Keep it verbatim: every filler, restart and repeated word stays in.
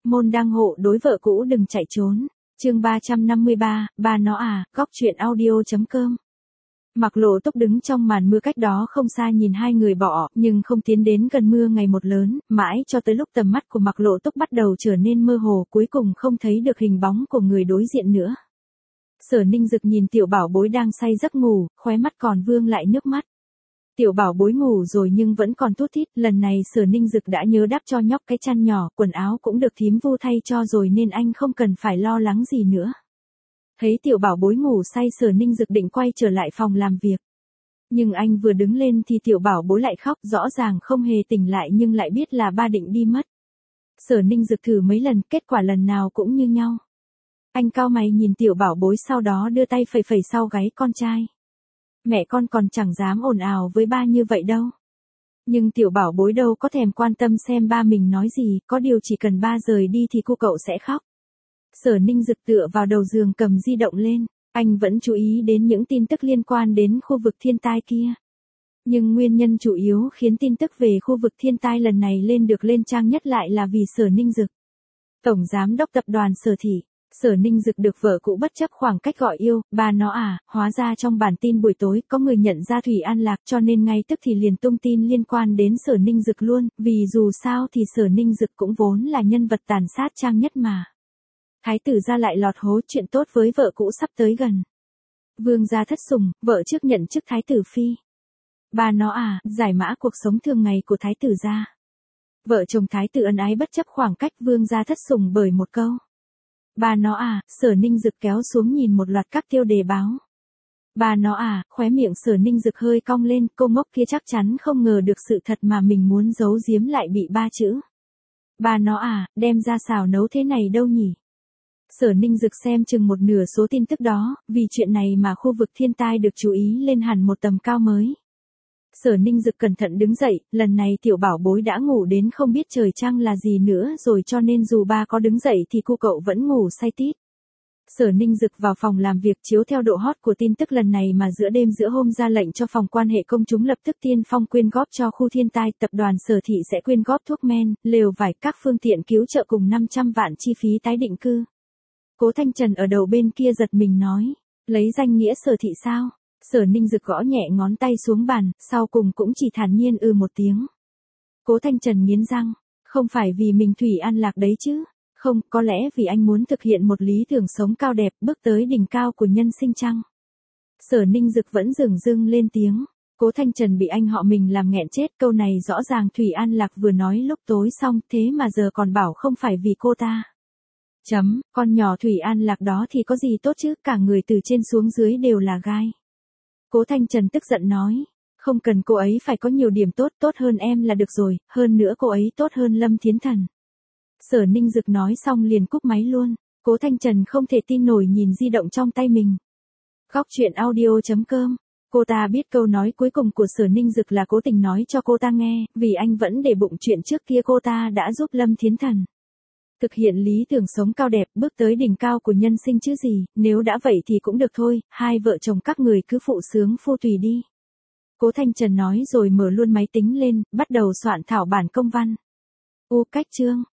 môn đăng hộ đối vợ cũ đừng chạy trốn. Chương ba trăm năm mươi ba, ba nó à, góc truyện audio.com. Mạc Lộ Túc đứng trong màn mưa cách đó không xa nhìn hai người bỏ, nhưng không tiến đến gần mưa ngày một lớn, mãi cho tới lúc tầm mắt của Mạc Lộ Túc bắt đầu trở nên mơ hồ, cuối cùng không thấy được hình bóng của người đối diện nữa. Sở Ninh Dực nhìn tiểu bảo bối đang say giấc ngủ, khóe mắt còn vương lại nước mắt. Tiểu bảo bối ngủ rồi nhưng vẫn còn thút thít, lần này Sở Ninh Dực đã nhớ đắp cho nhóc cái chăn nhỏ, quần áo cũng được thím Vu thay cho rồi nên anh không cần phải lo lắng gì nữa. Thấy tiểu bảo bối ngủ say, Sở Ninh Dực định quay trở lại phòng làm việc. Nhưng anh vừa đứng lên thì tiểu bảo bối lại khóc, rõ ràng không hề tỉnh lại nhưng lại biết là ba định đi mất. Sở Ninh Dực thử mấy lần, kết quả lần nào cũng như nhau. Anh cau mày nhìn tiểu bảo bối, sau đó đưa tay phẩy phẩy sau gáy con trai. Mẹ con còn chẳng dám ồn ào với ba như vậy đâu. Nhưng tiểu bảo bối đâu có thèm quan tâm xem ba mình nói gì, có điều chỉ cần ba rời đi thì cô cậu sẽ khóc. Sở Ninh Dực tựa vào đầu giường cầm di động lên, anh vẫn chú ý đến những tin tức liên quan đến khu vực thiên tai kia. Nhưng nguyên nhân chủ yếu khiến tin tức về khu vực thiên tai lần này lên được lên trang nhất lại là vì Sở Ninh Dực. Tổng giám đốc tập đoàn Sở Thị, Sở Ninh Dực được vợ cũ bất chấp khoảng cách gọi yêu, ba nó à, hóa ra trong bản tin buổi tối có người nhận ra Thủy An Lạc cho nên ngay tức thì liền tung tin liên quan đến Sở Ninh Dực luôn, vì dù sao thì Sở Ninh Dực cũng vốn là nhân vật tàn sát trang nhất mà. Thái tử gia lại lọt hố, chuyện tốt với vợ cũ sắp tới gần. Vương gia thất sủng, vợ trước nhận chức thái tử phi. Ba nó à, giải mã cuộc sống thường ngày của thái tử gia. Vợ chồng thái tử ân ái bất chấp khoảng cách, vương gia thất sủng bởi một câu. Ba nó à, Sở Ninh Dực kéo xuống nhìn một loạt các tiêu đề báo. Ba nó à, khóe miệng Sở Ninh Dực hơi cong lên, cô ngốc kia chắc chắn không ngờ được sự thật mà mình muốn giấu giếm lại bị ba chữ. Ba nó à, đem ra xào nấu thế này đâu nhỉ? Sở Ninh Dực xem chừng một nửa số tin tức đó, vì chuyện này mà khu vực thiên tai được chú ý lên hẳn một tầm cao mới. Sở Ninh Dực cẩn thận đứng dậy, lần này tiểu bảo bối đã ngủ đến không biết trời trăng là gì nữa rồi cho nên dù ba có đứng dậy thì cô cậu vẫn ngủ say tít. Sở Ninh Dực vào phòng làm việc chiếu theo độ hot của tin tức lần này mà giữa đêm giữa hôm ra lệnh cho phòng quan hệ công chúng lập tức tiên phong quyên góp cho khu thiên tai, tập đoàn Sở Thị sẽ quyên góp thuốc men, lều vải, các phương tiện cứu trợ cùng năm trăm vạn chi phí tái định cư. Cố Thanh Trần ở đầu bên kia giật mình nói, lấy danh nghĩa Sở Thị sao? Sở Ninh Dực gõ nhẹ ngón tay xuống bàn, sau cùng cũng chỉ thản nhiên ư một tiếng. Cố Thanh Trần nghiến răng, không phải vì mình Thủy An Lạc đấy chứ? Không, có lẽ vì anh muốn thực hiện một lý tưởng sống cao đẹp, bước tới đỉnh cao của nhân sinh chăng? Sở Ninh Dực vẫn dửng dưng lên tiếng. Cố Thanh Trần bị anh họ mình làm nghẹn chết, câu này rõ ràng Thủy An Lạc vừa nói lúc tối xong, thế mà giờ còn bảo không phải vì cô ta. Chấm, con nhỏ Thủy An Lạc đó thì có gì tốt chứ, cả người từ trên xuống dưới đều là gai. Cố Thanh Trần tức giận nói, không cần cô ấy phải có nhiều điểm tốt, tốt hơn em là được rồi, hơn nữa cô ấy tốt hơn Lâm Thiến Thần. Sở Ninh Dực nói xong liền cúp máy luôn, Cố Thanh Trần không thể tin nổi nhìn di động trong tay mình. Góc truyện audio.com, cô ta biết câu nói cuối cùng của Sở Ninh Dực là cố tình nói cho cô ta nghe, vì anh vẫn để bụng chuyện trước kia cô ta đã giúp Lâm Thiến Thần thực hiện lý tưởng sống cao đẹp, bước tới đỉnh cao của nhân sinh chứ gì, nếu đã vậy thì cũng được thôi, hai vợ chồng các người cứ phụ sướng phu tùy đi. Cố Thanh Trần nói rồi mở luôn máy tính lên, bắt đầu soạn thảo bản công văn. U cách chương.